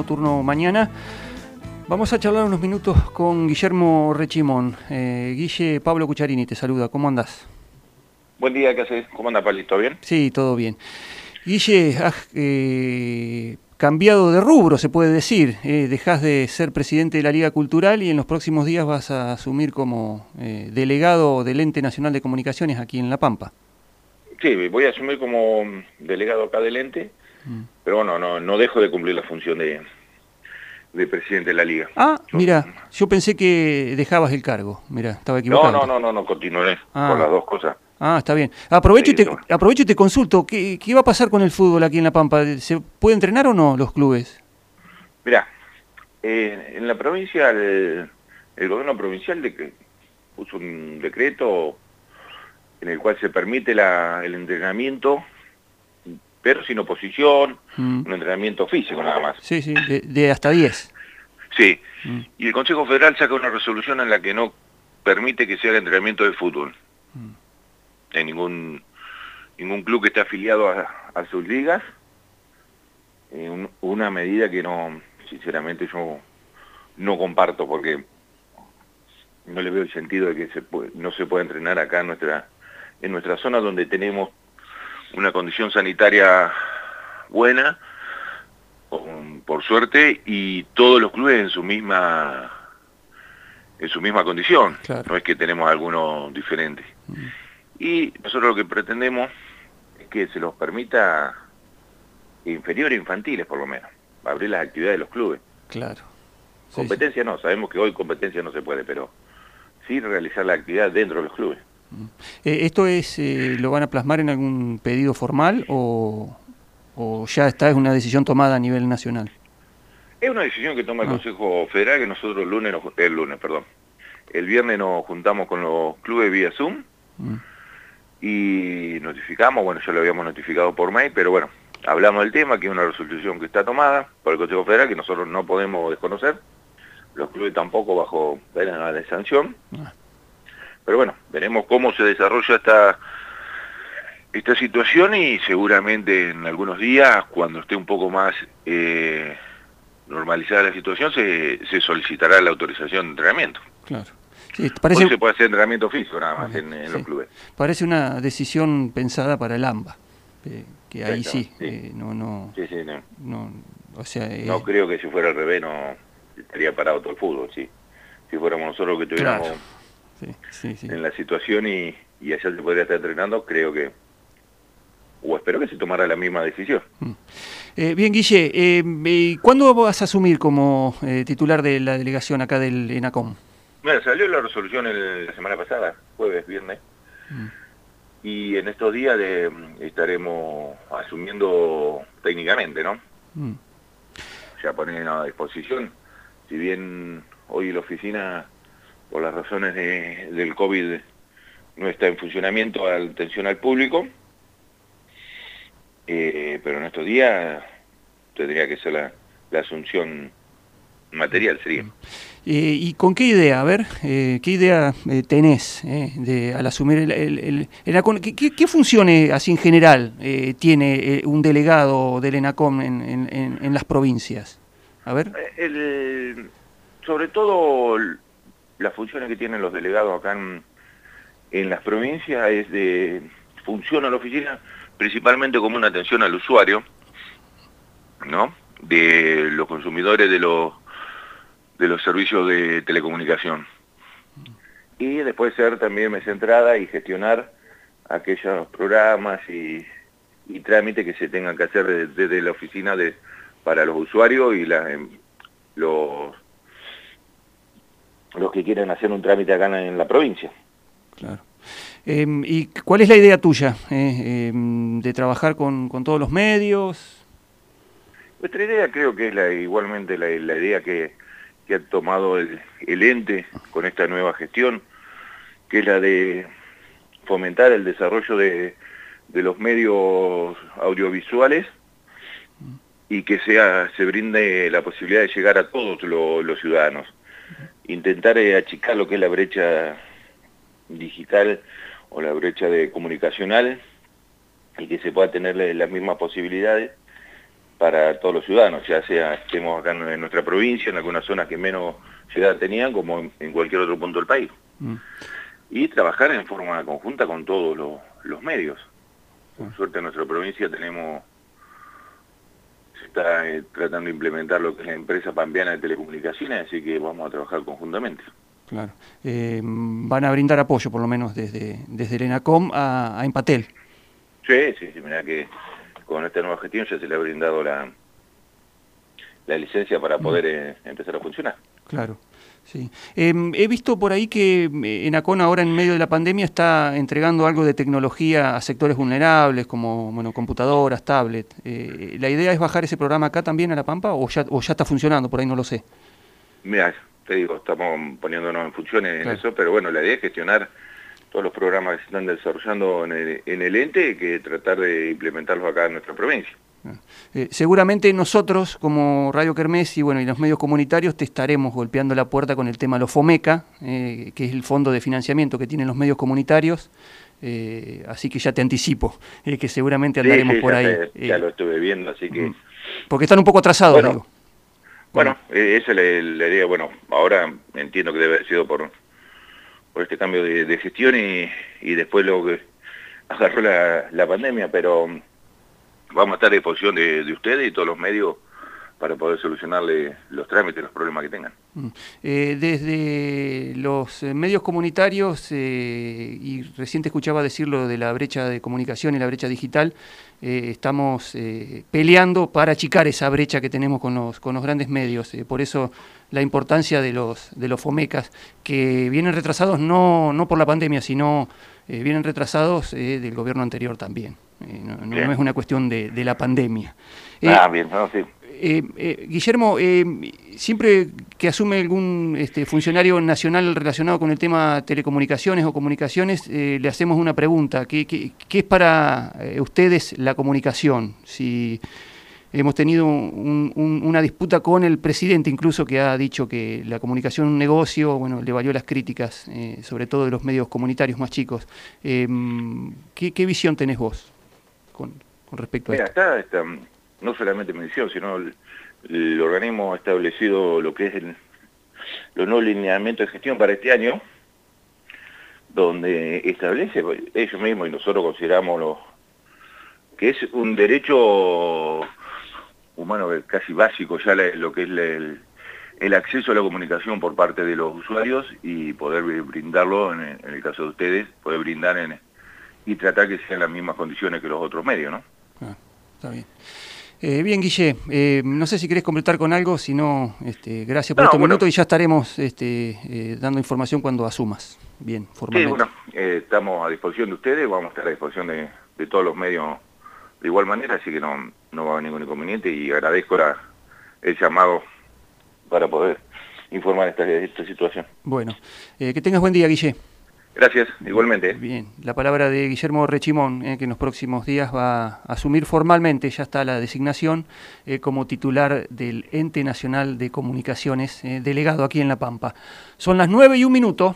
turno mañana. Vamos a charlar unos minutos con Guillermo Rechimón. Guille, Pablo Cucharini te saluda, ¿cómo andás? Buen día, ¿qué haces? ¿Cómo anda, Pali? ¿Todo bien? Sí, todo bien. Guille, has cambiado de rubro, se puede decir. Dejás de ser presidente de la Liga Cultural y en los próximos días vas a asumir como delegado del Ente Nacional de Comunicaciones aquí en La Pampa. Sí, voy a asumir como delegado acá del ente, pero bueno, no dejo de cumplir la función de presidente de la Liga. Mira, yo pensé que dejabas el cargo. Mira, estaba equivocado. No, continuaré con las dos cosas. Está bien. Aprovecho Sí, y te consulto, ¿qué va a pasar con el fútbol aquí en La Pampa? ¿Se puede entrenar o no los clubes? Mirá, en la provincia, el gobierno provincial puso un decreto en el cual se permite el entrenamiento, pero sin oposición, un entrenamiento físico nada más. Sí, de hasta 10. Sí, y el Consejo Federal saca una resolución en la que no permite que se haga entrenamiento de fútbol. En ningún club que esté afiliado a sus ligas, una medida que sinceramente yo no comparto, porque no le veo el sentido de que no se pueda entrenar acá en nuestra zona, donde tenemos una condición sanitaria buena, por suerte, y todos los clubes en su misma condición. Claro. No es que tenemos algunos diferentes. Y nosotros lo que pretendemos es que se los permita inferiores, infantiles por lo menos, abrir las actividades de los clubes. Claro. Competencia no, sabemos que hoy competencia no se puede, pero sí realizar la actividad dentro de los clubes. ¿Esto lo van a plasmar en algún pedido formal o ya es una decisión tomada a nivel nacional? Es una decisión que toma el Consejo Federal, que nosotros el viernes nos juntamos con los clubes vía Zoom y notificamos, bueno, ya lo habíamos notificado por mail, pero bueno, hablamos del tema, que es una resolución que está tomada por el Consejo Federal, que nosotros no podemos desconocer, los clubes tampoco bajo pena de sanción, pero bueno, veremos cómo se desarrolla esta situación y seguramente en algunos días, cuando esté un poco más normalizada la situación, se solicitará la autorización de entrenamiento. Claro. Sí, hoy se puede hacer entrenamiento físico nada más en los clubes. Parece una decisión pensada para el AMBA, que ahí sí. No No creo que si fuera al revés no estaría parado todo el fútbol, sí. Si fuéramos nosotros que estuviéramos en la situación y allá se podría estar entrenando, creo que, o espero que se tomara la misma decisión. Bien, Guille, ¿cuándo vas a asumir como titular de la delegación acá del ENACOM? Mira, salió la resolución la semana pasada, jueves, viernes, y en estos días estaremos asumiendo técnicamente, ¿no? Ya ponen a disposición, si bien hoy la oficina, por las razones del COVID, no está en funcionamiento a la atención al público, pero en estos días tendría que ser la asunción material, sería. ¿Y con qué idea? A ver, ¿qué idea tenés al asumir el ENACOM? ¿Qué funciones así en general tiene un delegado del ENACOM en las provincias? A ver. Sobre todo las funciones que tienen los delegados acá en las provincias funciona la oficina principalmente como una atención al usuario, ¿no? De los consumidores de los servicios de telecomunicación. Y después ser también centrada y gestionar aquellos programas y trámites que se tengan que hacer desde la oficina para los usuarios y los que quieren hacer un trámite acá en la provincia. Claro. ¿Y cuál es la idea tuya? ¿De trabajar con todos los medios? Nuestra idea creo que es igualmente la idea que ha tomado el ente con esta nueva gestión, que es la de fomentar el desarrollo de los medios audiovisuales y que se brinde la posibilidad de llegar a todos los ciudadanos. Intentar achicar lo que es la brecha digital o la brecha comunicacional y que se pueda tener las mismas posibilidades para todos los ciudadanos, ya sea estemos acá en nuestra provincia, en algunas zonas que menos llegada tenían, como en cualquier otro punto del país. Y trabajar en forma conjunta con todos los medios. Por suerte en nuestra provincia se está tratando de implementar lo que es la empresa pampeana de telecomunicaciones, así que vamos a trabajar conjuntamente. Claro. Van a brindar apoyo, por lo menos, desde el ENACOM a Empatel. Sí, mirá que con esta nueva gestión ya se le ha brindado la licencia para poder empezar a funcionar. Claro, sí. He visto por ahí que ENACOM ahora en medio de la pandemia está entregando algo de tecnología a sectores vulnerables, como computadoras, tablet. ¿La idea es bajar ese programa acá también a La Pampa o ya está funcionando? Por ahí no lo sé. Mira, te digo, estamos poniéndonos en funciones en eso, pero bueno, la idea es gestionar todos los programas que se están desarrollando en el ente, que tratar de implementarlos acá en nuestra provincia. Seguramente nosotros, como Radio Kermés y los medios comunitarios, te estaremos golpeando la puerta con el tema de los FOMECA, que es el fondo de financiamiento que tienen los medios comunitarios, así que ya te anticipo, que seguramente andaremos por ahí. Ya lo estuve viendo, así que... Porque están un poco atrasados, digo. Bueno, esa es la idea. Bueno, ahora entiendo que debe haber sido por este cambio de gestión y después luego que agarró la pandemia, pero vamos a estar a disposición de ustedes y todos los medios para poder solucionarle los trámites, los problemas que tengan. Desde los medios comunitarios, y recién te escuchaba decirlo de la brecha de comunicación y la brecha digital, estamos peleando para achicar esa brecha que tenemos con los grandes medios. Por eso la importancia de los FOMECAS, que vienen retrasados no por la pandemia, sino vienen retrasados del gobierno anterior también. No es una cuestión de la pandemia. Bien, no, sí. Guillermo, siempre que asume algún funcionario nacional relacionado con el tema telecomunicaciones o comunicaciones, le hacemos una pregunta. ¿Qué es para ustedes la comunicación? Si hemos tenido una disputa con el presidente, incluso, que ha dicho que la comunicación es un negocio, le valió las críticas, sobre todo de los medios comunitarios más chicos. ¿Qué visión tenés vos con respecto a esto? Está no solamente medición, sino el organismo ha establecido lo que es los nuevos lineamientos de gestión para este año, donde establece ellos mismos, y nosotros consideramos que es un derecho humano casi básico ya lo que es el acceso a la comunicación por parte de los usuarios y poder brindarlo, en el caso de ustedes, poder brindar y tratar que sean las mismas condiciones que los otros medios, ¿no? Está bien. Bien, Guille, no sé si querés completar con algo, si no, gracias por estos minutos y ya estaremos dando información cuando asumas, bien, formalmente. Sí, estamos a disposición de ustedes, vamos a estar a disposición de todos los medios de igual manera, así que no va a haber ningún inconveniente y agradezco el llamado para poder informar esta situación. Bueno, que tengas buen día, Guille. Gracias, igualmente. Bien, la palabra de Guillermo Rechimón, que en los próximos días va a asumir formalmente, ya está la designación, como titular del Ente Nacional de Comunicaciones, delegado aquí en La Pampa. Son las 9:01.